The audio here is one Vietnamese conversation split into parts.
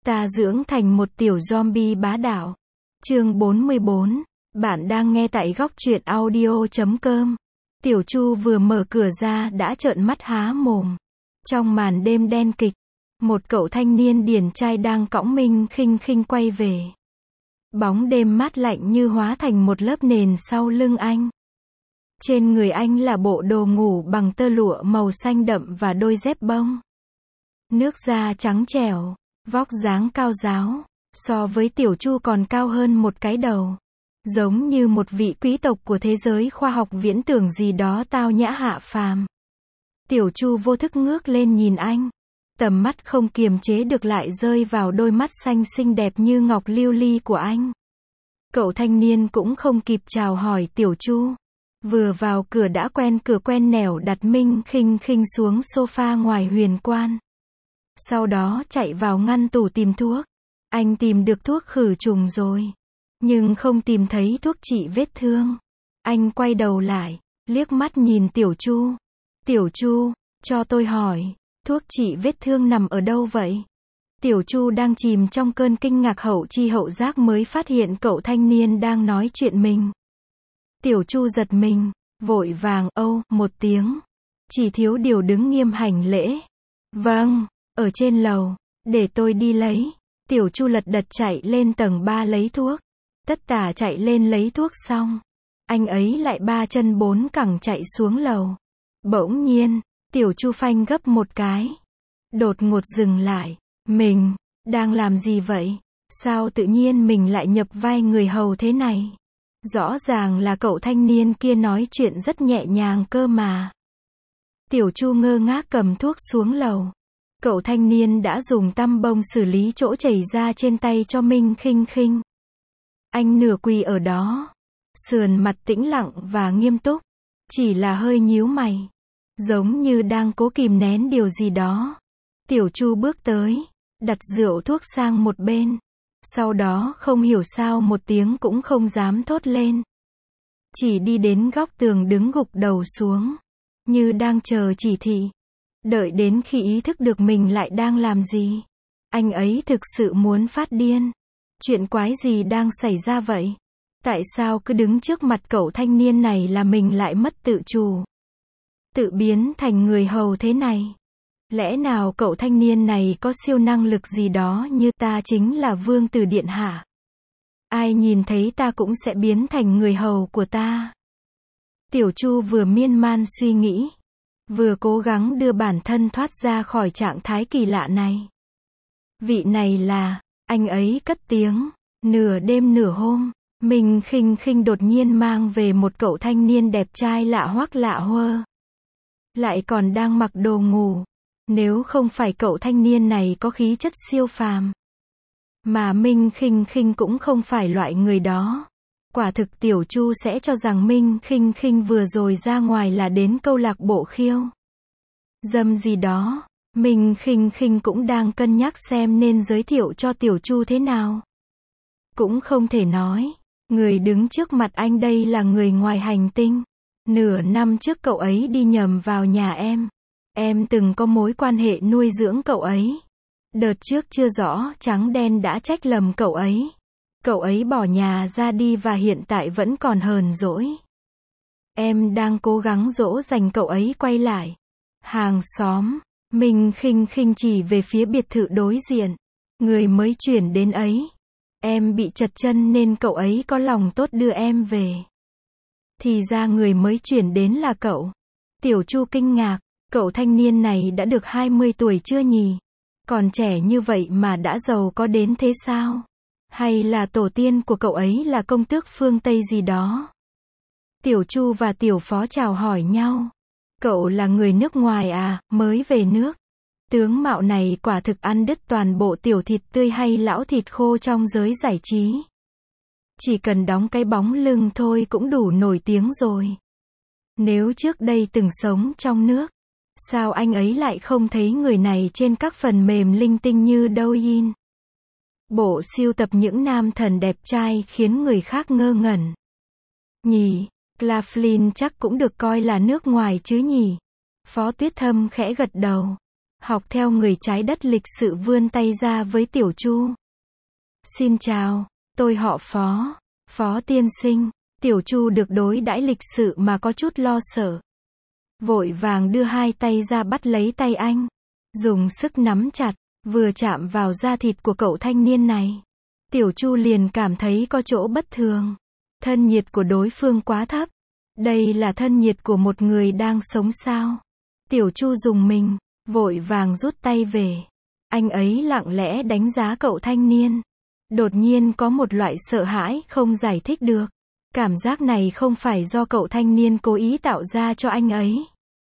Ta dưỡng thành một tiểu zombie bá đạo. Chương 44. Bạn đang nghe tại góc truyện audio.com. Tiểu Chu vừa mở cửa ra đã trợn mắt há mồm. Trong màn đêm đen kịch, một cậu thanh niên điển trai đang cõng Minh Khinh Khinh quay về. Bóng đêm mát lạnh như hóa thành một lớp nền sau lưng anh. Trên người anh là bộ đồ ngủ bằng tơ lụa màu xanh đậm và đôi dép bông. Nước da trắng trẻo, vóc dáng cao ráo, so với Tiểu Chu còn cao hơn một cái đầu. Giống như một vị quý tộc của thế giới khoa học viễn tưởng gì đó tao nhã hạ phàm. Tiểu Chu vô thức ngước lên nhìn anh. Tầm mắt không kiềm chế được lại rơi vào đôi mắt xanh xinh đẹp như ngọc lưu ly của anh. Cậu thanh niên cũng không kịp chào hỏi Tiểu Chu. Vừa vào cửa đã quen cửa quen nẻo đặt Minh Khinh Khinh xuống sofa ngoài huyền quan. Sau đó chạy vào ngăn tủ tìm thuốc. Anh tìm được thuốc khử trùng rồi, nhưng không tìm thấy thuốc trị vết thương. Anh quay đầu lại, liếc mắt nhìn Tiểu Chu. Tiểu Chu, cho tôi hỏi, thuốc trị vết thương nằm ở đâu vậy? Tiểu Chu đang chìm trong cơn kinh ngạc hậu chi hậu giác mới phát hiện cậu thanh niên đang nói chuyện mình. Tiểu Chu giật mình, vội vàng âu một tiếng. Chỉ thiếu điều đứng nghiêm hành lễ. Vâng, ở trên lầu, để tôi đi lấy. Tiểu Chu lật đật chạy lên tầng 3 lấy thuốc. Tất tả chạy lên lấy thuốc xong, anh ấy lại ba chân bốn cẳng chạy xuống lầu. Bỗng nhiên, Tiểu Chu phanh gấp một cái. Đột ngột dừng lại. Mình đang làm gì vậy? Sao tự nhiên mình lại nhập vai người hầu thế này? Rõ ràng là cậu thanh niên kia nói chuyện rất nhẹ nhàng cơ mà. Tiểu Chu ngơ ngác cầm thuốc xuống lầu. Cậu thanh niên đã dùng tăm bông xử lý chỗ chảy ra trên tay cho Minh Khinh Khinh. Anh nửa quỳ ở đó, sườn mặt tĩnh lặng và nghiêm túc, chỉ là hơi nhíu mày, giống như đang cố kìm nén điều gì đó. Tiểu Chu bước tới, đặt rượu thuốc sang một bên, sau đó không hiểu sao một tiếng cũng không dám thốt lên. Chỉ đi đến góc tường đứng gục đầu xuống, như đang chờ chỉ thị. Đợi đến khi ý thức được mình lại đang làm gì, anh ấy thực sự muốn phát điên. Chuyện quái gì đang xảy ra vậy? Tại sao cứ đứng trước mặt cậu thanh niên này là mình lại mất tự chủ? Tự biến thành người hầu thế này? Lẽ nào cậu thanh niên này có siêu năng lực gì đó như ta chính là vương tử điện hạ? Ai nhìn thấy ta cũng sẽ biến thành người hầu của ta? Tiểu Chu vừa miên man suy nghĩ, vừa cố gắng đưa bản thân thoát ra khỏi trạng thái kỳ lạ này. Vị này là, anh ấy cất tiếng. Nửa đêm nửa hôm, Minh Khinh Khinh đột nhiên mang về một cậu thanh niên đẹp trai lạ hoắc lạ huơ. Lại còn đang mặc đồ ngủ. Nếu không phải cậu thanh niên này có khí chất siêu phàm, mà Minh Khinh Khinh cũng không phải loại người đó. Quả thực Tiểu Chu sẽ cho rằng Minh Khinh Khinh vừa rồi ra ngoài là đến câu lạc bộ khiêu dâm gì đó. Minh Khinh Khinh cũng đang cân nhắc xem nên giới thiệu cho Tiểu Chu thế nào. Cũng không thể nói, người đứng trước mặt anh đây là người ngoài hành tinh. Nửa năm trước cậu ấy đi nhầm vào nhà em từng có mối quan hệ nuôi dưỡng cậu ấy. Đợt trước chưa rõ trắng đen đã trách lầm cậu ấy. Cậu ấy bỏ nhà ra đi và hiện tại vẫn còn hờn dỗi. Em đang cố gắng dỗ dành cậu ấy quay lại. Hàng xóm, Minh Khinh Khinh chỉ về phía biệt thự đối diện. Người mới chuyển đến ấy. Em bị trật chân nên cậu ấy có lòng tốt đưa em về. Thì ra người mới chuyển đến là cậu. Tiểu Chu kinh ngạc, cậu thanh niên này đã được 20 tuổi chưa nhỉ? Còn trẻ như vậy mà đã giàu có đến thế sao? Hay là tổ tiên của cậu ấy là công tước phương Tây gì đó? Tiểu Chu và Tiểu Phó chào hỏi nhau. Cậu là người nước ngoài à, mới về nước? Tướng mạo này quả thực ăn đứt toàn bộ tiểu thịt tươi hay lão thịt khô trong giới giải trí. Chỉ cần đóng cái bóng lưng thôi cũng đủ nổi tiếng rồi. Nếu trước đây từng sống trong nước, sao anh ấy lại không thấy người này trên các phần mềm linh tinh như Douyin? Bộ sưu tập những nam thần đẹp trai khiến người khác ngơ ngẩn. Nhỉ, Claflin chắc cũng được coi là nước ngoài chứ nhỉ? Phó Tuyết Thâm khẽ gật đầu. học theo người trái đất lịch sự vươn tay ra với Tiểu Chu. Xin chào, tôi họ Phó, Phó tiên sinh. Tiểu Chu được đối đãi lịch sự mà có chút lo sợ. Vội vàng đưa hai tay ra bắt lấy tay anh. Dùng sức nắm chặt, vừa chạm vào da thịt của cậu thanh niên này. Tiểu Chu liền cảm thấy có chỗ bất thường. Thân nhiệt của đối phương quá thấp. Đây là thân nhiệt của một người đang sống sao? Tiểu Chu rùng mình, vội vàng rút tay về. Anh ấy lặng lẽ đánh giá cậu thanh niên. Đột nhiên có một loại sợ hãi không giải thích được. Cảm giác này không phải do cậu thanh niên cố ý tạo ra cho anh ấy.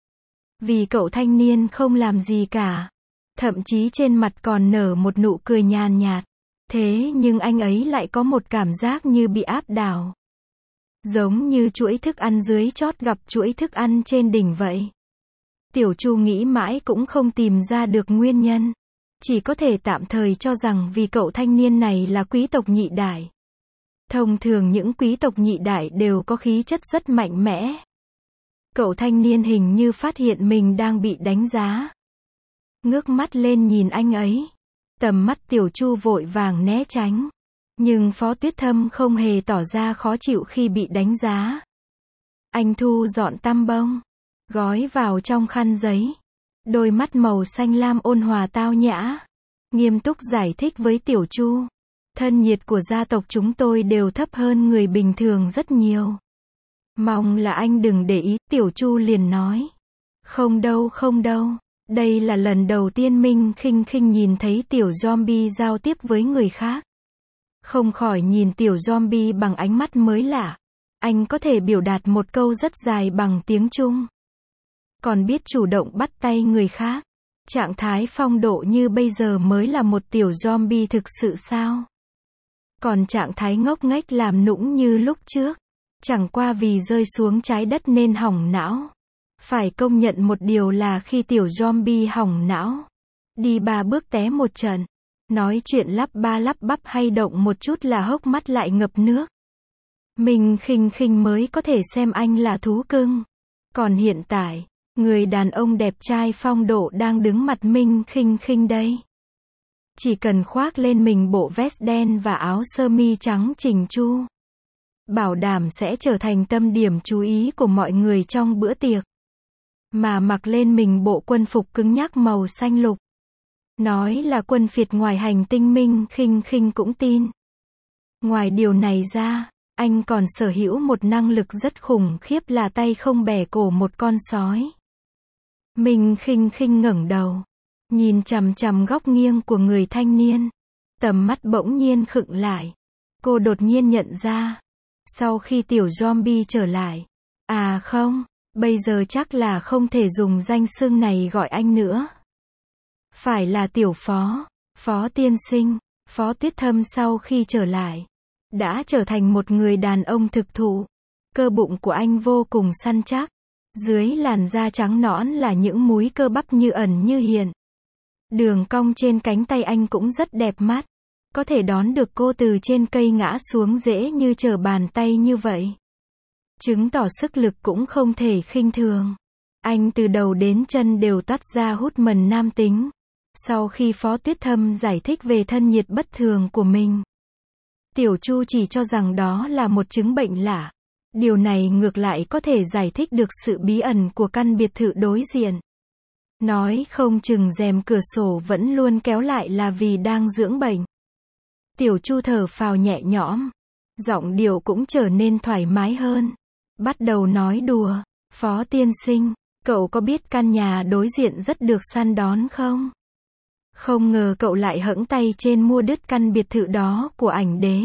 Vì cậu thanh niên không làm gì cả. Thậm chí trên mặt còn nở một nụ cười nhàn nhạt. Thế nhưng anh ấy lại có một cảm giác như bị áp đảo. Giống như chuỗi thức ăn dưới chót gặp chuỗi thức ăn trên đỉnh vậy. Tiểu Chu nghĩ mãi cũng không tìm ra được nguyên nhân. Chỉ có thể tạm thời cho rằng vì cậu thanh niên này là quý tộc nhị đại. Thông thường những quý tộc nhị đại đều có khí chất rất mạnh mẽ. Cậu thanh niên hình như phát hiện mình đang bị đánh giá. Ngước mắt lên nhìn anh ấy. Tầm mắt Tiểu Chu vội vàng né tránh. Nhưng Phó Tuyết Thâm không hề tỏ ra khó chịu khi bị đánh giá. Anh thu dọn tăm bông, gói vào trong khăn giấy. Đôi mắt màu xanh lam ôn hòa tao nhã. Nghiêm túc giải thích với Tiểu Chu. Thân nhiệt của gia tộc chúng tôi đều thấp hơn người bình thường rất nhiều. Mong là anh đừng để ý, Tiểu Chu liền nói. Không đâu không đâu. Đây là lần đầu tiên Minh Khinh Khinh nhìn thấy tiểu zombie giao tiếp với người khác. Không khỏi nhìn tiểu zombie bằng ánh mắt mới lạ. Anh có thể biểu đạt một câu rất dài bằng tiếng Trung. Còn biết chủ động bắt tay người khác. Trạng thái phong độ như bây giờ mới là một tiểu zombie thực sự sao? Còn trạng thái ngốc nghếch làm nũng như lúc trước. Chẳng qua vì rơi xuống trái đất nên hỏng não. Phải công nhận một điều là khi tiểu zombie hỏng não. Đi 3 bước té một trận. Nói chuyện lắp ba lắp bắp hay động một chút là hốc mắt lại ngập nước. Mình Khinh Khinh mới có thể xem anh là thú cưng. Còn hiện tại, người đàn ông đẹp trai phong độ đang đứng mặt Minh Khinh Khinh đây. Chỉ cần khoác lên mình bộ vest đen và áo sơ mi trắng chỉnh chu. Bảo đảm sẽ trở thành tâm điểm chú ý của mọi người trong bữa tiệc. Mà mặc lên mình bộ quân phục cứng nhắc màu xanh lục. Nói là quân phiệt ngoài hành tinh Minh Khinh Khinh cũng tin. Ngoài điều này ra, anh còn sở hữu một năng lực rất khủng khiếp là tay không bẻ cổ một con sói. Minh Khinh Khinh ngẩng đầu, nhìn chằm chằm góc nghiêng của người thanh niên. Tầm mắt bỗng nhiên khựng lại. Cô đột nhiên nhận ra. Sau khi tiểu zombie trở lại. À không, bây giờ chắc là không thể dùng danh xưng này gọi anh nữa. Phải là tiểu Phó, Phó tiên sinh. Phó Tuyết Thâm sau khi trở lại, đã trở thành một người đàn ông thực thụ. Cơ bụng của anh vô cùng săn chắc. Dưới làn da trắng nõn là những múi cơ bắp như ẩn như hiện. Đường cong trên cánh tay anh cũng rất đẹp mắt. Có thể đón được cô từ trên cây ngã xuống dễ như trở bàn tay như vậy. Chứng tỏ sức lực cũng không thể khinh thường. Anh từ đầu đến chân đều toát ra hút mần nam tính. Sau khi Phó Tuyết Thâm giải thích về thân nhiệt bất thường của mình, Tiểu Chu chỉ cho rằng đó là một chứng bệnh lạ. Điều này ngược lại có thể giải thích được sự bí ẩn của căn biệt thự đối diện. Nói không chừng rèm cửa sổ vẫn luôn kéo lại là vì đang dưỡng bệnh. Tiểu Chu thở phào nhẹ nhõm. Giọng điệu cũng trở nên thoải mái hơn. Bắt đầu nói đùa. Phó tiên sinh, cậu có biết căn nhà đối diện rất được săn đón không? Không ngờ cậu lại hẫng tay trên mua đứt căn biệt thự đó của ảnh đế.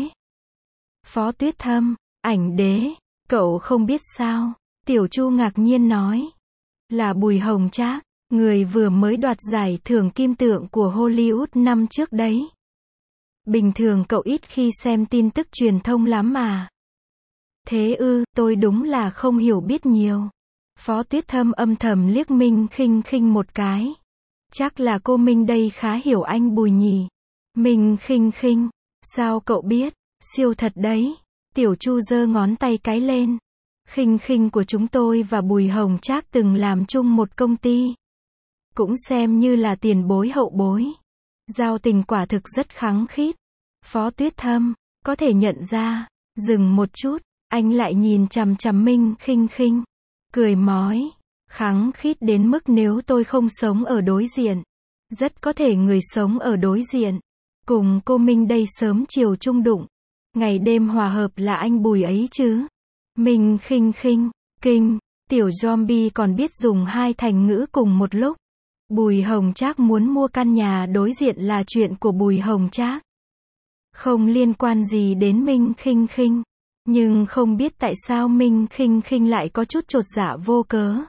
Phó Tuyết Thâm, ảnh đế, cậu không biết sao? Tiểu Chu ngạc nhiên nói. Là Bùi Hồng Trác, người vừa mới đoạt giải thưởng kim tượng của Hollywood năm trước đấy. Bình thường cậu ít khi xem tin tức truyền thông lắm mà. Thế ư, tôi đúng là không hiểu biết nhiều. Phó Tuyết Thâm âm thầm liếc Minh Khinh Khinh một cái. Chắc là cô Minh đây khá hiểu anh Bùi nhỉ. Minh Khinh Khinh, sao cậu biết? Siêu thật đấy. Tiểu Chu giơ ngón tay cái lên. Khinh Khinh của chúng tôi và Bùi Hồng Trác từng làm chung một công ty. cũng xem như là tiền bối hậu bối. Giao tình quả thực rất khăng khít. Phó Tuyết Thâm, có thể nhận ra, dừng một chút, anh lại nhìn chằm chằm Minh Khinh Khinh, cười mói, khăng khít đến mức nếu tôi không sống ở đối diện, rất có thể người sống ở đối diện, cùng cô Minh đây sớm chiều chung đụng, ngày đêm hòa hợp là anh Bùi ấy chứ. Minh Khinh Khinh, kinh, tiểu zombie còn biết dùng hai thành ngữ cùng một lúc. Bùi Hồng Trác muốn mua căn nhà đối diện là chuyện của Bùi Hồng Trác, không liên quan gì đến Minh Khinh Khinh, nhưng không biết tại sao Minh Khinh Khinh lại có chút chột dạ vô cớ.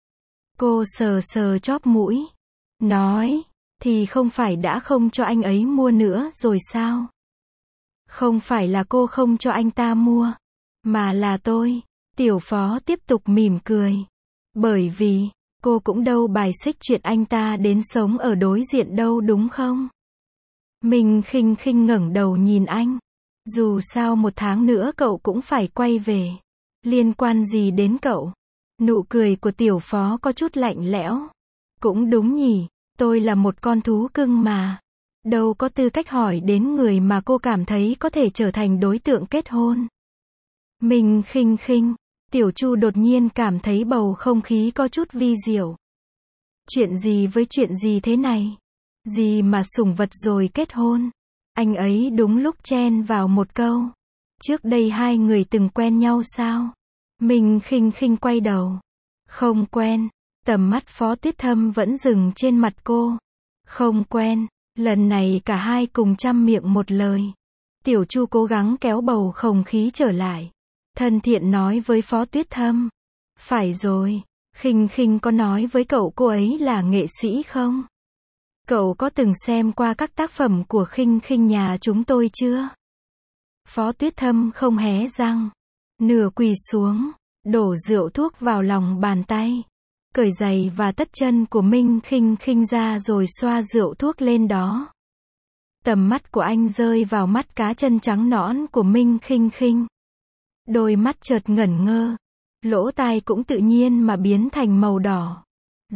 Cô sờ sờ chóp mũi, nói, thì không phải đã không cho anh ấy mua nữa rồi sao? Không phải là cô không cho anh ta mua, mà là tôi. Tiểu Phó tiếp tục mỉm cười. Bởi vì, cô cũng đâu bài xích chuyện anh ta đến sống ở đối diện đâu đúng không? Minh Khinh Khinh ngẩng đầu nhìn anh. Dù sao 1 tháng nữa cậu cũng phải quay về. Liên quan gì đến cậu? Nụ cười của Tiểu Phó có chút lạnh lẽo. Cũng đúng nhỉ, tôi là một con thú cưng mà. Đâu có tư cách hỏi đến người mà cô cảm thấy có thể trở thành đối tượng kết hôn. Minh Khinh Khinh, Tiểu Chu đột nhiên cảm thấy bầu không khí có chút vi diệu. Chuyện gì với chuyện gì thế này? Gì mà sủng vật rồi kết hôn? Anh ấy đúng lúc chen vào một câu. Trước đây hai người từng quen nhau sao? Minh Khinh Khinh quay đầu. Không quen. Tầm mắt Phó Tuyết Thâm vẫn dừng trên mặt cô. Không quen. Lần này cả hai cùng chăm miệng một lời. Tiểu Chu cố gắng kéo bầu không khí trở lại. Thân thiện nói với Phó Tuyết Thâm. Phải rồi, Khinh Khinh có nói với cậu cô ấy là nghệ sĩ không? Cậu có từng xem qua các tác phẩm của Khinh Khinh nhà chúng tôi chưa? Phó Tuyết Thâm không hé răng. Nửa quỳ xuống, đổ rượu thuốc vào lòng bàn tay. Cởi giày và tất chân của Minh Khinh Khinh ra rồi xoa rượu thuốc lên đó. Tầm mắt của anh rơi vào mắt cá chân trắng nõn của Minh Khinh Khinh. Đôi mắt chợt ngẩn ngơ. Lỗ tai cũng tự nhiên mà biến thành màu đỏ.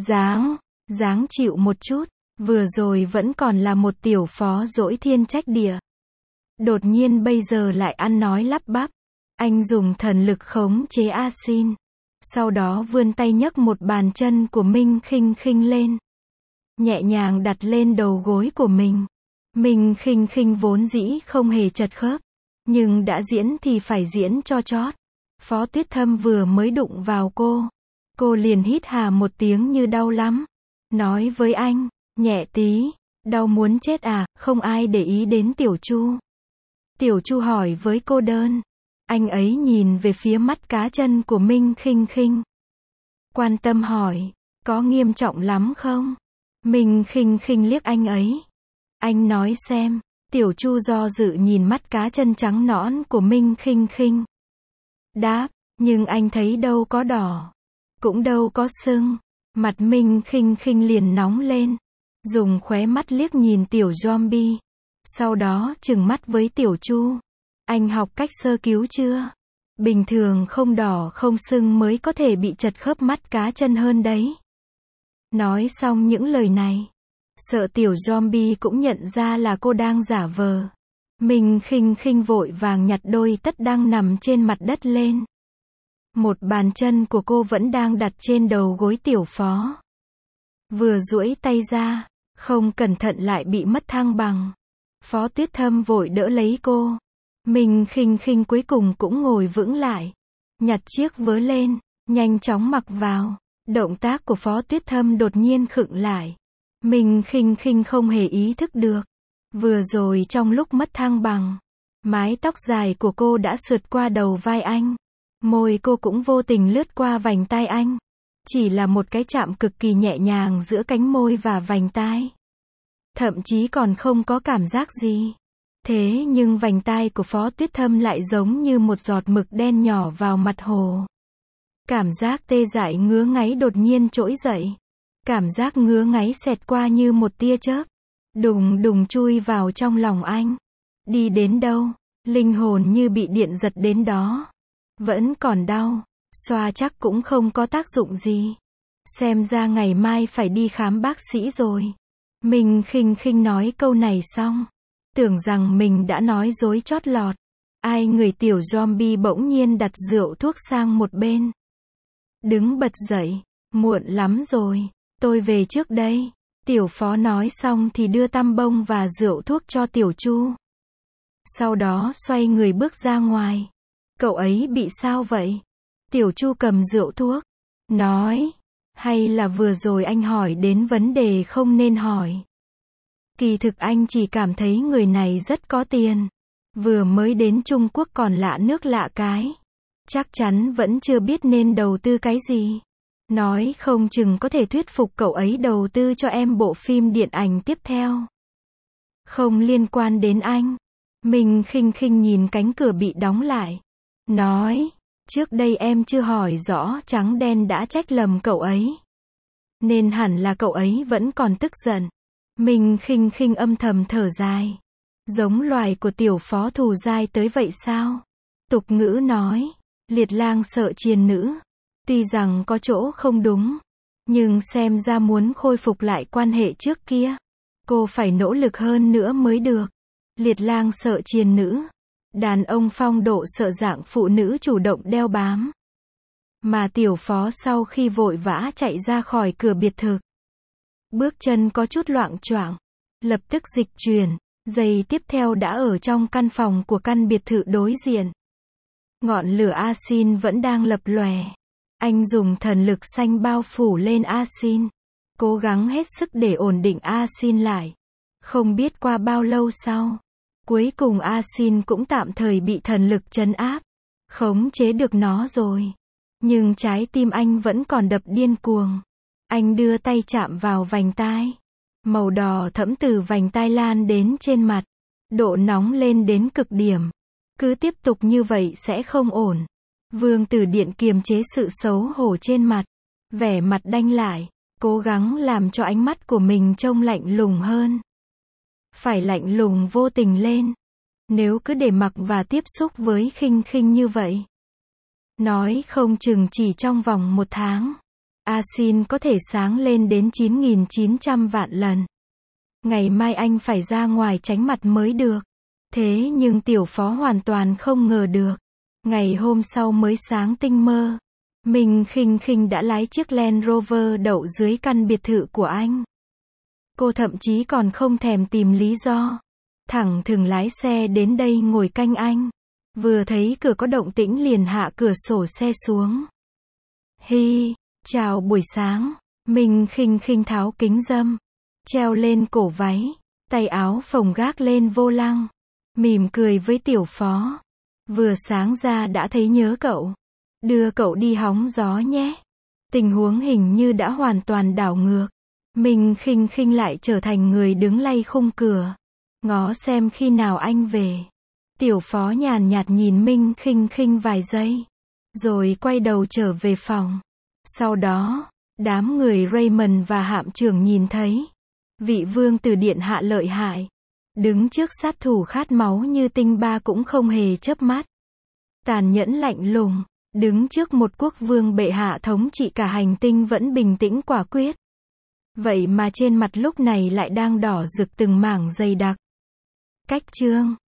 Dáng chịu một chút. Vừa rồi vẫn còn là một tiểu phó dỗi thiên trách địa. Đột nhiên bây giờ lại ăn nói lắp bắp. Anh dùng thần lực khống chế A-xin. Sau đó vươn tay nhấc một bàn chân của Minh Khinh Khinh lên. Nhẹ nhàng đặt lên đầu gối của mình. Minh Khinh Khinh vốn dĩ không hề chật khớp. Nhưng đã diễn thì phải diễn cho chót. Phó Tuyết Thâm vừa mới đụng vào cô liền hít hà một tiếng như đau lắm. Nói với anh, nhẹ tí, đau muốn chết à, không ai để ý đến Tiểu Chu. Tiểu Chu hỏi với cô đơn. Anh ấy nhìn về phía mắt cá chân của Minh Khinh Khinh. Quan tâm hỏi, có nghiêm trọng lắm không? Minh Khinh Khinh liếc anh ấy. Anh nói xem. Tiểu Chu do dự nhìn mắt cá chân trắng nõn của Minh Khinh Khinh. Đáp, nhưng anh thấy đâu có đỏ, cũng đâu có sưng. Mặt Minh Khinh Khinh liền nóng lên. Dùng khóe mắt liếc nhìn tiểu zombie. Sau đó trừng mắt với Tiểu Chu. Anh học cách sơ cứu chưa? Bình thường không đỏ không sưng mới có thể bị chật khớp mắt cá chân hơn đấy. Nói xong những lời này. Sợ tiểu zombie cũng nhận ra là cô đang giả vờ. Minh Khinh Khinh vội vàng nhặt đôi tất đang nằm trên mặt đất lên. Một bàn chân của cô vẫn đang đặt trên đầu gối Tiểu Phó. Vừa duỗi tay ra, không cẩn thận lại bị mất thăng bằng. Phó Tuyết Thâm vội đỡ lấy cô. Minh Khinh Khinh cuối cùng cũng ngồi vững lại. Nhặt chiếc vớ lên, nhanh chóng mặc vào. Động tác của Phó Tuyết Thâm đột nhiên khựng lại. Minh Khinh Khinh không hề ý thức được. Vừa rồi trong lúc mất thăng bằng, mái tóc dài của cô đã sượt qua đầu vai anh. Môi cô cũng vô tình lướt qua vành tai anh. Chỉ là một cái chạm cực kỳ nhẹ nhàng giữa cánh môi và vành tai. Thậm chí còn không có cảm giác gì. Thế nhưng vành tai của Phó Tuyết Thâm lại giống như một giọt mực đen nhỏ vào mặt hồ. Cảm giác tê dại ngứa ngáy đột nhiên trỗi dậy. Cảm giác ngứa ngáy xẹt qua như một tia chớp. Đùng đùng chui vào trong lòng anh. Đi đến đâu, linh hồn như bị điện giật đến đó. Vẫn còn đau, xoa chắc cũng không có tác dụng gì. Xem ra ngày mai phải đi khám bác sĩ rồi. Minh khinh khinh nói câu này xong. Tưởng rằng mình đã nói dối chót lọt. Ai người tiểu zombie bỗng nhiên đặt rượu thuốc sang một bên. Đứng bật dậy. Muộn lắm rồi. Tôi về trước đây. Tiểu phó nói xong thì đưa tăm bông và rượu thuốc cho Tiểu Chu. Sau đó xoay người bước ra ngoài. Cậu ấy bị sao vậy? Tiểu Chu cầm rượu thuốc. Nói. Hay là vừa rồi anh hỏi đến vấn đề không nên hỏi. Kỳ thực anh chỉ cảm thấy người này rất có tiền. Vừa mới đến Trung Quốc còn lạ nước lạ cái. Chắc chắn vẫn chưa biết nên đầu tư cái gì. Nói không chừng có thể thuyết phục cậu ấy đầu tư cho em bộ phim điện ảnh tiếp theo. Không liên quan đến anh. Mình khinh khinh nhìn cánh cửa bị đóng lại. Nói, trước đây em chưa hỏi rõ trắng đen đã trách lầm cậu ấy. Nên hẳn là cậu ấy vẫn còn tức giận. Mình khinh khinh âm thầm thở dài. Giống loài của tiểu phó thù dai tới vậy sao? Tục ngữ nói, liệt lang sợ triền nữ. Tuy rằng có chỗ không đúng, nhưng xem ra muốn khôi phục lại quan hệ trước kia, cô phải nỗ lực hơn nữa mới được. Liệt lang sợ triền nữ. Đàn ông phong độ sợ dạng phụ nữ chủ động đeo bám. Mà tiểu phó sau khi vội vã chạy ra khỏi cửa biệt thự. Bước chân có chút loạng choạng. Lập tức dịch chuyển. Giây tiếp theo đã ở trong căn phòng của căn biệt thự đối diện. Ngọn lửa axin vẫn đang lập lòe. Anh dùng thần lực xanh bao phủ lên axin. Cố gắng hết sức để ổn định axin lại. Không biết qua bao lâu sau. Cuối cùng axin cũng tạm thời bị thần lực trấn áp. Khống chế được nó rồi. Nhưng trái tim anh vẫn còn đập điên cuồng. Anh đưa tay chạm vào vành tai. Màu đỏ thẫm từ vành tai lan đến trên mặt. Độ nóng lên đến cực điểm. Cứ tiếp tục như vậy sẽ không ổn. Vương Tử Điện kiềm chế sự xấu hổ trên mặt. Vẻ mặt đanh lại. Cố gắng làm cho ánh mắt của mình trông lạnh lùng hơn. Phải lạnh lùng vô tình lên. Nếu cứ để mặc và tiếp xúc với khinh khinh như vậy. Nói không chừng chỉ trong vòng 1 tháng. Axin có thể sáng lên đến 9.900 vạn lần. Ngày mai anh phải ra ngoài tránh mặt mới được. Thế nhưng tiểu phó hoàn toàn không ngờ được. Ngày hôm sau mới sáng tinh mơ. Mình khinh khinh đã lái chiếc Land Rover đậu dưới căn biệt thự của anh. Cô thậm chí còn không thèm tìm lý do. Thẳng thừng lái xe đến đây ngồi canh anh. Vừa thấy cửa có động tĩnh liền hạ cửa sổ xe xuống. Hi, chào buổi sáng. Mình khinh khinh tháo kính râm. Treo lên cổ váy. Tay áo phồng gác lên vô lăng. Mỉm cười với tiểu phó. Vừa sáng ra đã thấy nhớ cậu. Đưa cậu đi hóng gió nhé. Tình huống hình như đã hoàn toàn đảo ngược. Mình khinh khinh lại trở thành người đứng lay khung cửa. Ngó xem khi nào anh về. Tiểu phó nhàn nhạt nhìn Minh khinh khinh vài giây. Rồi quay đầu trở về phòng. Sau đó, đám người Raymond và hạm trưởng nhìn thấy. Vị vương tử điện hạ lợi hại. Đứng trước sát thủ khát máu như Tinh Ba cũng không hề chớp mắt. Tàn nhẫn lạnh lùng. Đứng trước một quốc vương bệ hạ thống trị cả hành tinh vẫn bình tĩnh quả quyết. Vậy mà trên mặt lúc này lại đang đỏ rực từng mảng dày đặc. Cách chương